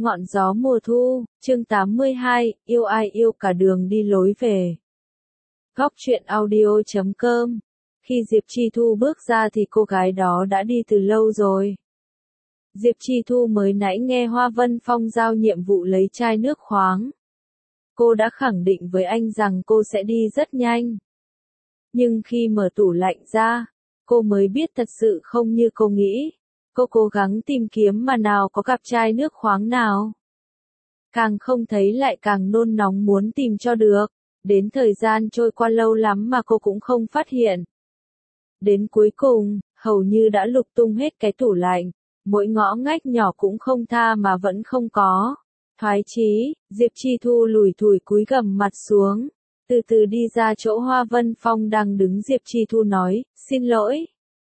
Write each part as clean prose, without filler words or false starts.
Ngọn gió mùa thu, chương 82, yêu ai yêu cả đường đi lối về. Góc truyện audio.com. Khi Diệp Chi Thu bước ra thì cô gái đó đã đi từ lâu rồi. Diệp Chi Thu mới nãy nghe Hoa Vân Phong giao nhiệm vụ lấy chai nước khoáng. Cô đã khẳng định với anh rằng cô sẽ đi rất nhanh. Nhưng khi mở tủ lạnh ra, cô mới biết thật sự không như cô nghĩ. Cô cố gắng tìm kiếm mà nào có cặp chai nước khoáng nào. Càng không thấy lại càng nôn nóng muốn tìm cho được. Đến thời gian trôi qua lâu lắm mà cô cũng không phát hiện. Đến cuối cùng, hầu như đã lục tung hết cái tủ lạnh. Mỗi ngõ ngách nhỏ cũng không tha mà vẫn không có. Thoái chí, Diệp Chi Thu lủi thủi cúi gằm mặt xuống. Từ từ đi ra chỗ Hoa Vân Phong đang đứng. Diệp Chi Thu nói, xin lỗi.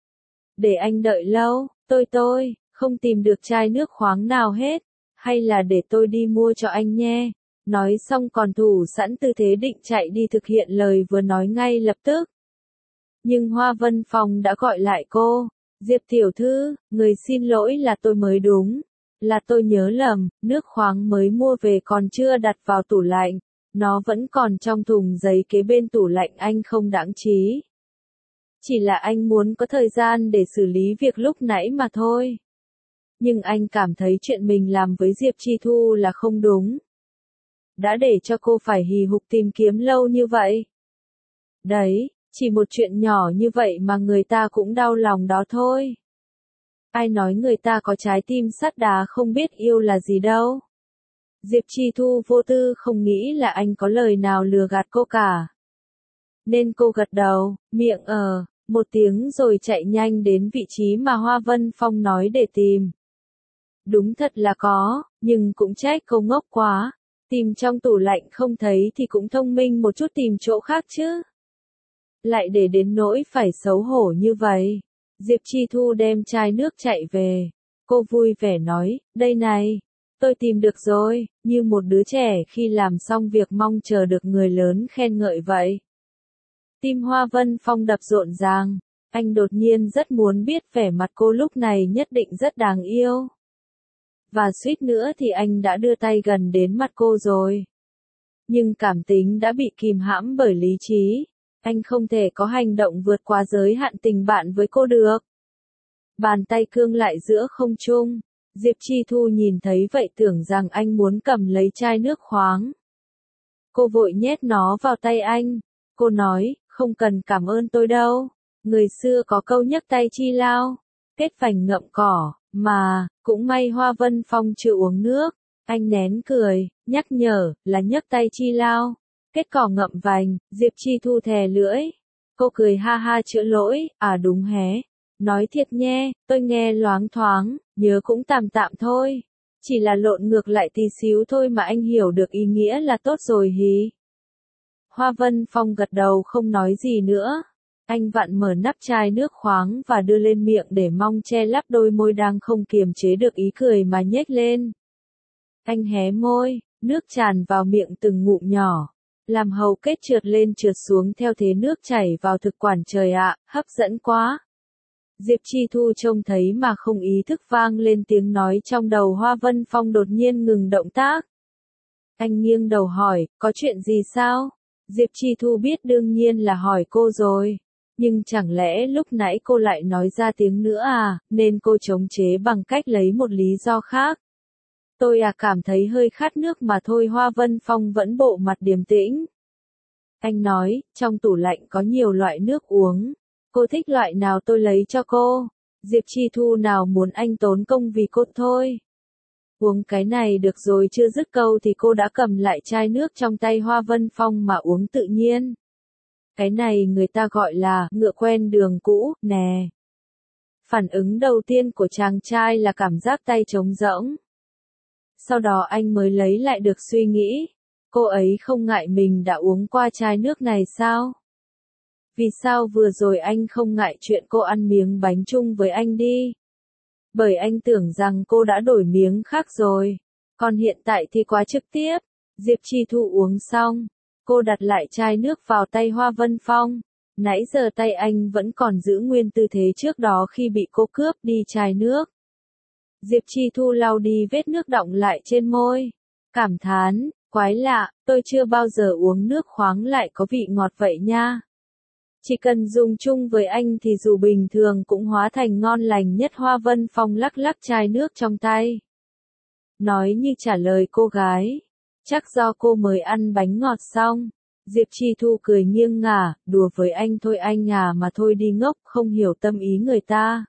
Để anh đợi lâu, tôi, không tìm được chai nước khoáng nào hết. Hay là để tôi đi mua cho anh nhé. Nói xong còn thủ sẵn tư thế định chạy đi thực hiện lời vừa nói ngay lập tức. Nhưng Hoa Vân Phong đã gọi lại cô. Diệp tiểu thư, người xin lỗi là tôi mới đúng. Là tôi nhớ lầm, nước khoáng mới mua về còn chưa đặt vào tủ lạnh. Nó vẫn còn trong thùng giấy kế bên tủ lạnh, anh không đáng trí. Chỉ là anh muốn có thời gian để xử lý việc lúc nãy mà thôi. Nhưng anh cảm thấy chuyện mình làm với Diệp Chi Thu là không đúng. Đã để cho cô phải hì hục tìm kiếm lâu như vậy. Đấy, chỉ một chuyện nhỏ như vậy mà người ta cũng đau lòng đó thôi. Ai nói người ta có trái tim sắt đá không biết yêu là gì đâu. Diệp Chi Thu vô tư không nghĩ là anh có lời nào lừa gạt cô cả. Nên cô gật đầu, miệng một tiếng rồi chạy nhanh đến vị trí mà Hoa Vân Phong nói để tìm. Đúng thật là có, nhưng cũng trách cô ngốc quá. Tìm trong tủ lạnh không thấy thì cũng thông minh một chút tìm chỗ khác chứ. Lại để đến nỗi phải xấu hổ như vậy. Diệp Chi Thu đem chai nước chạy về. Cô vui vẻ nói, đây này, tôi tìm được rồi, như một đứa trẻ khi làm xong việc mong chờ được người lớn khen ngợi vậy. Tim Hoa Vân Phong đập rộn ràng. Anh đột nhiên rất muốn biết vẻ mặt cô lúc này nhất định rất đáng yêu. Và suýt nữa thì anh đã đưa tay gần đến mặt cô rồi. Nhưng cảm tính đã bị kìm hãm bởi lý trí. Anh không thể có hành động vượt quá giới hạn tình bạn với cô được. Bàn tay cương lại giữa không trung. Diệp Chi Thu nhìn thấy vậy tưởng rằng anh muốn cầm lấy chai nước khoáng. Cô vội nhét nó vào tay anh. Cô nói, không cần cảm ơn tôi đâu. Người xưa có câu nhấc tay chi lao, kết vành ngậm cỏ, mà, cũng may Hoa Vân Phong chưa uống nước. Anh nén cười, nhắc nhở, là nhấc tay chi lao, kết cỏ ngậm vành. Diệp Chi Thu thè lưỡi. Cô cười ha ha chữa lỗi, đúng hé. Nói thiệt nhé, tôi nghe loáng thoáng, nhớ cũng tạm tạm thôi. Chỉ là lộn ngược lại tí xíu thôi mà anh hiểu được ý nghĩa là tốt rồi hí. Hoa Vân Phong gật đầu không nói gì nữa. Anh vặn mở nắp chai nước khoáng và đưa lên miệng để mong che lấp đôi môi đang không kiềm chế được ý cười mà nhếch lên. Anh hé môi, nước tràn vào miệng từng ngụm nhỏ. Làm hầu kết trượt lên trượt xuống theo thế nước chảy vào thực quản, trời ạ, hấp dẫn quá. Diệp Chi Thu trông thấy mà không ý thức vang lên tiếng nói trong đầu. Hoa Vân Phong đột nhiên ngừng động tác. Anh nghiêng đầu hỏi, có chuyện gì sao? Diệp Chi Thu biết đương nhiên là hỏi cô rồi. Nhưng chẳng lẽ lúc nãy cô lại nói ra tiếng nữa nên cô chống chế bằng cách lấy một lý do khác. Tôi cảm thấy hơi khát nước mà thôi. Hoa Vân Phong vẫn bộ mặt điềm tĩnh. Anh nói, trong tủ lạnh có nhiều loại nước uống. Cô thích loại nào tôi lấy cho cô. Diệp Chi Thu nào muốn anh tốn công vì cô thôi. Uống cái này được rồi. Chưa dứt câu thì cô đã cầm lại chai nước trong tay Hoa Vân Phong mà uống tự nhiên. Cái này người ta gọi là ngựa quen đường cũ, nè. Phản ứng đầu tiên của chàng trai là cảm giác tay trống rỗng. Sau đó anh mới lấy lại được suy nghĩ. Cô ấy không ngại mình đã uống qua chai nước này sao? Vì sao vừa rồi anh không ngại chuyện cô ăn miếng bánh chung với anh đi? Bởi anh tưởng rằng cô đã đổi miếng khác rồi. Còn hiện tại thì quá trực tiếp. Diệp Chi Thu uống xong. Cô đặt lại chai nước vào tay Hoa Vân Phong. Nãy giờ tay anh vẫn còn giữ nguyên tư thế trước đó khi bị cô cướp đi chai nước. Diệp Chi Thu lau đi vết nước đọng lại trên môi. Cảm thán, quái lạ, tôi chưa bao giờ uống nước khoáng lại có vị ngọt vậy nha. Chỉ cần dùng chung với anh thì dù bình thường cũng hóa thành ngon lành nhất. Hoa Vân Phong lắc lắc chai nước trong tay. Nói như trả lời cô gái. Chắc do cô mới ăn bánh ngọt xong. Diệp Chi Thu cười nghiêng ngả, đùa với anh thôi anh à mà thôi đi ngốc, không hiểu tâm ý người ta.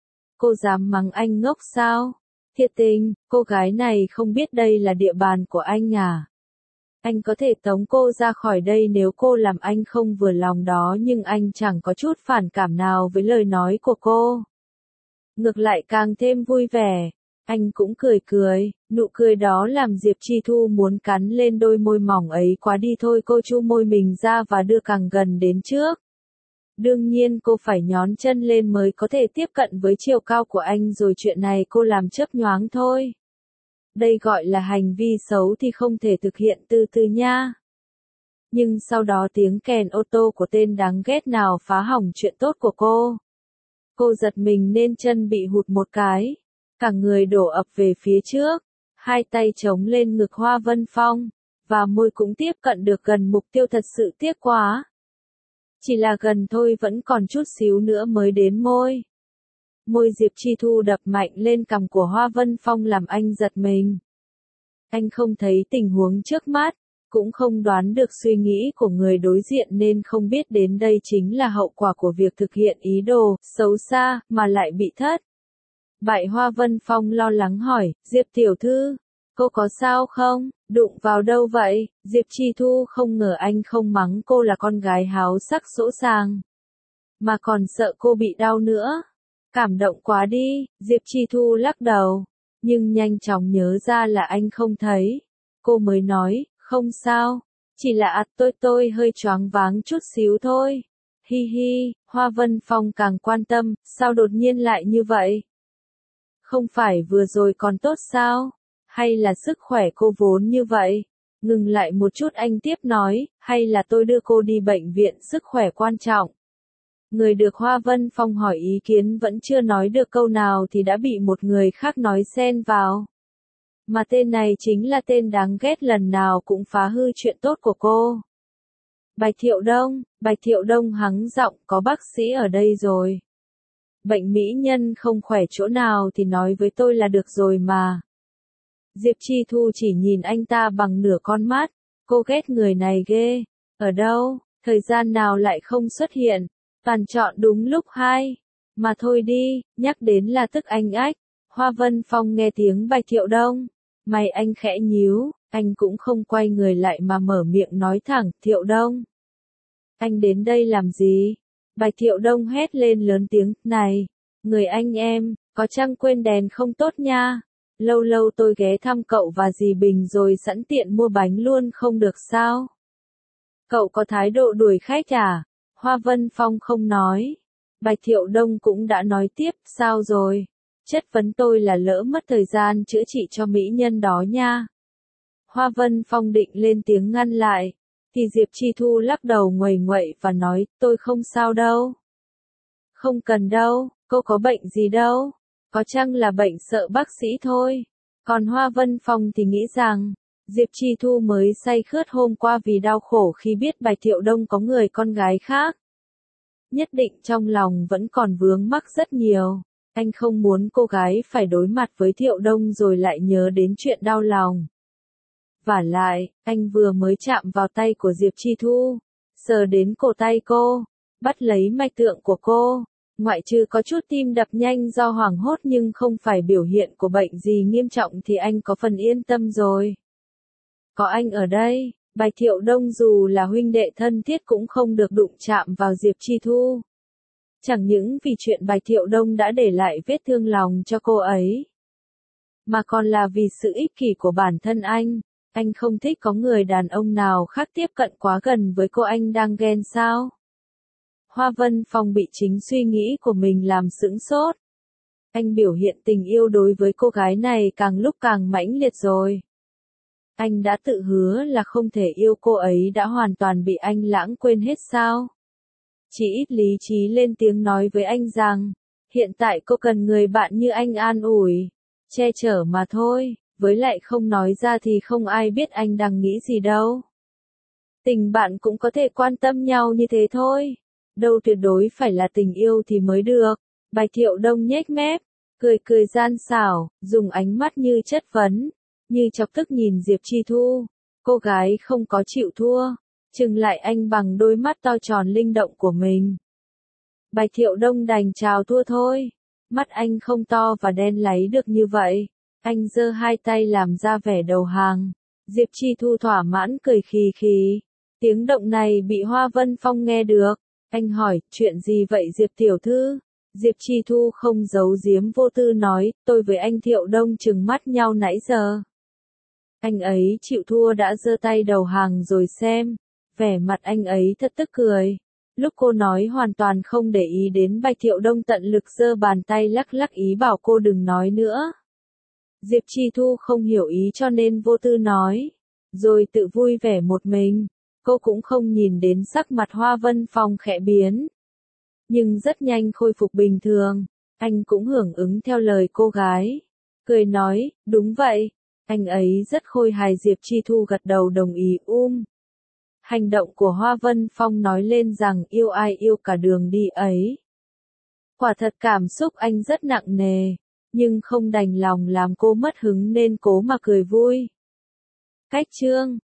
Cô dám mắng anh ngốc sao? Thiệt tình, cô gái này không biết đây là địa bàn của anh à? Anh có thể tống cô ra khỏi đây nếu cô làm anh không vừa lòng đó, nhưng anh chẳng có chút phản cảm nào với lời nói của cô. Ngược lại càng thêm vui vẻ. Anh cũng cười cười, nụ cười đó làm Diệp Chi Thu muốn cắn lên đôi môi mỏng ấy quá đi thôi. Cô chu môi mình ra và đưa càng gần đến trước. Đương nhiên cô phải nhón chân lên mới có thể tiếp cận với chiều cao của anh rồi, chuyện này cô làm chớp nhoáng thôi. Đây gọi là hành vi xấu thì không thể thực hiện từ từ nha. Nhưng sau đó tiếng kèn ô tô của tên đáng ghét nào phá hỏng chuyện tốt của cô. Cô giật mình nên chân bị hụt một cái. Cả người đổ ập về phía trước. Hai tay chống lên ngực Hoa Vân Phong. Và môi cũng tiếp cận được gần mục tiêu, thật sự tiếc quá. Chỉ là gần thôi, vẫn còn chút xíu nữa mới đến môi. Môi Diệp Chi Thu đập mạnh lên cằm của Hoa Vân Phong làm anh giật mình. Anh không thấy tình huống trước mắt, cũng không đoán được suy nghĩ của người đối diện nên không biết đến đây chính là hậu quả của việc thực hiện ý đồ xấu xa mà lại bị thất bại. Hoa Vân Phong lo lắng hỏi, Diệp tiểu thư, cô có sao không? Đụng vào đâu vậy? Diệp Chi Thu không ngờ anh không mắng cô là con gái háo sắc sỗ sàng, mà còn sợ cô bị đau nữa. Cảm động quá đi, Diệp Chi Thu lắc đầu, nhưng nhanh chóng nhớ ra là anh không thấy. Cô mới nói, không sao, chỉ là tôi hơi choáng váng chút xíu thôi. Hi hi, Hoa Vân Phong càng quan tâm, sao đột nhiên lại như vậy? Không phải vừa rồi còn tốt sao? Hay là sức khỏe cô vốn như vậy? Ngừng lại một chút anh tiếp nói, hay là tôi đưa cô đi bệnh viện, sức khỏe quan trọng. Người được Hoa Vân Phong hỏi ý kiến vẫn chưa nói được câu nào thì đã bị một người khác nói xen vào. Mà tên này chính là tên đáng ghét lần nào cũng phá hư chuyện tốt của cô. Bạch Thiệu Đông hắng giọng, có bác sĩ ở đây rồi. Bệnh mỹ nhân không khỏe chỗ nào thì nói với tôi là được rồi mà. Diệp Chi Thu chỉ nhìn anh ta bằng nửa con mắt, cô ghét người này ghê. Ở đâu, thời gian nào lại không xuất hiện, toàn chọn đúng lúc hay. Mà thôi đi, nhắc đến là tức anh ách. Hoa Vân Phong nghe tiếng Bạch Thiệu Đông, mày anh khẽ nhíu, anh cũng không quay người lại mà mở miệng nói thẳng, Thiệu Đông. Anh đến đây làm gì? Bạch Thiệu Đông hét lên lớn tiếng, này, người anh em, có chăng quên đèn không tốt nha. Lâu lâu tôi ghé thăm cậu và dì Bình rồi sẵn tiện mua bánh luôn không được sao? Cậu có thái độ đuổi khách à? Hoa Vân Phong không nói. Bạch Thiệu Đông cũng đã nói tiếp, sao rồi? Chất vấn tôi là lỡ mất thời gian chữa trị cho mỹ nhân đó nha. Hoa Vân Phong định lên tiếng ngăn lại, thì Diệp Chi Thu lắc đầu nguầy nguậy và nói, tôi không sao đâu. Không cần đâu, cô có bệnh gì đâu. Có chăng là bệnh sợ bác sĩ thôi. Còn Hoa Vân Phong thì nghĩ rằng, Diệp Chi Thu mới say khướt hôm qua vì đau khổ khi biết Bạch Thiệu Đông có người con gái khác. Nhất định trong lòng vẫn còn vướng mắc rất nhiều. Anh không muốn cô gái phải đối mặt với Thiệu Đông rồi lại nhớ đến chuyện đau lòng. Vả lại, anh vừa mới chạm vào tay của Diệp Chi Thu, sờ đến cổ tay cô, bắt lấy mạch tượng của cô. Ngoại trừ có chút tim đập nhanh do hoảng hốt nhưng không phải biểu hiện của bệnh gì nghiêm trọng thì anh có phần yên tâm rồi. Có anh ở đây, Bạch Thiệu Đông dù là huynh đệ thân thiết cũng không được đụng chạm vào Diệp Chi Thu. Chẳng những vì chuyện Bạch Thiệu Đông đã để lại vết thương lòng cho cô ấy, mà còn là vì sự ích kỷ của bản thân anh. Anh không thích có người đàn ông nào khác tiếp cận quá gần với cô, anh đang ghen sao? Hoa Vân Phong bị chính suy nghĩ của mình làm sững sốt. Anh biểu hiện tình yêu đối với cô gái này càng lúc càng mãnh liệt rồi. Anh đã tự hứa là không thể yêu cô ấy, đã hoàn toàn bị anh lãng quên hết sao? Chỉ ít lý trí lên tiếng nói với anh rằng, hiện tại cô cần người bạn như anh an ủi. che chở mà thôi, với lại không nói ra thì không ai biết anh đang nghĩ gì đâu. Tình bạn cũng có thể quan tâm nhau như thế thôi, đâu tuyệt đối phải là tình yêu thì mới được. Bạch Thiệu Đông nhếch mép, cười cười gian xảo, dùng ánh mắt như chất vấn, như chọc tức nhìn Diệp Chi Thu. Cô gái không có chịu thua, chừng lại anh bằng đôi mắt to tròn linh động của mình. Bạch Thiệu Đông đành chào thua thôi, mắt anh không to và đen láy được như vậy. Anh giơ hai tay làm ra vẻ đầu hàng. Diệp Chi Thu thỏa mãn cười khì khì. Tiếng động này bị Hoa Vân Phong nghe được. Anh hỏi, chuyện gì vậy Diệp tiểu thư? Diệp Chi Thu không giấu giếm vô tư nói, tôi với anh Thiệu Đông trừng mắt nhau nãy giờ. Anh ấy chịu thua đã giơ tay đầu hàng rồi xem. Vẻ mặt anh ấy thật tức cười. Lúc cô nói hoàn toàn không để ý đến Bạch Thiệu Đông tận lực giơ bàn tay lắc lắc ý bảo cô đừng nói nữa. Diệp Chi Thu không hiểu ý cho nên vô tư nói, rồi tự vui vẻ một mình. Cô cũng không nhìn đến sắc mặt Hoa Vân Phong khẽ biến, nhưng rất nhanh khôi phục bình thường. Anh cũng hưởng ứng theo lời cô gái, cười nói, đúng vậy. Anh ấy rất khôi hài. Diệp Chi Thu gật đầu đồng ý. Hành động của Hoa Vân Phong nói lên rằng yêu ai yêu cả đường đi ấy. Quả thật cảm xúc anh rất nặng nề, nhưng không đành lòng làm cô mất hứng nên cố mà cười vui. Cách chương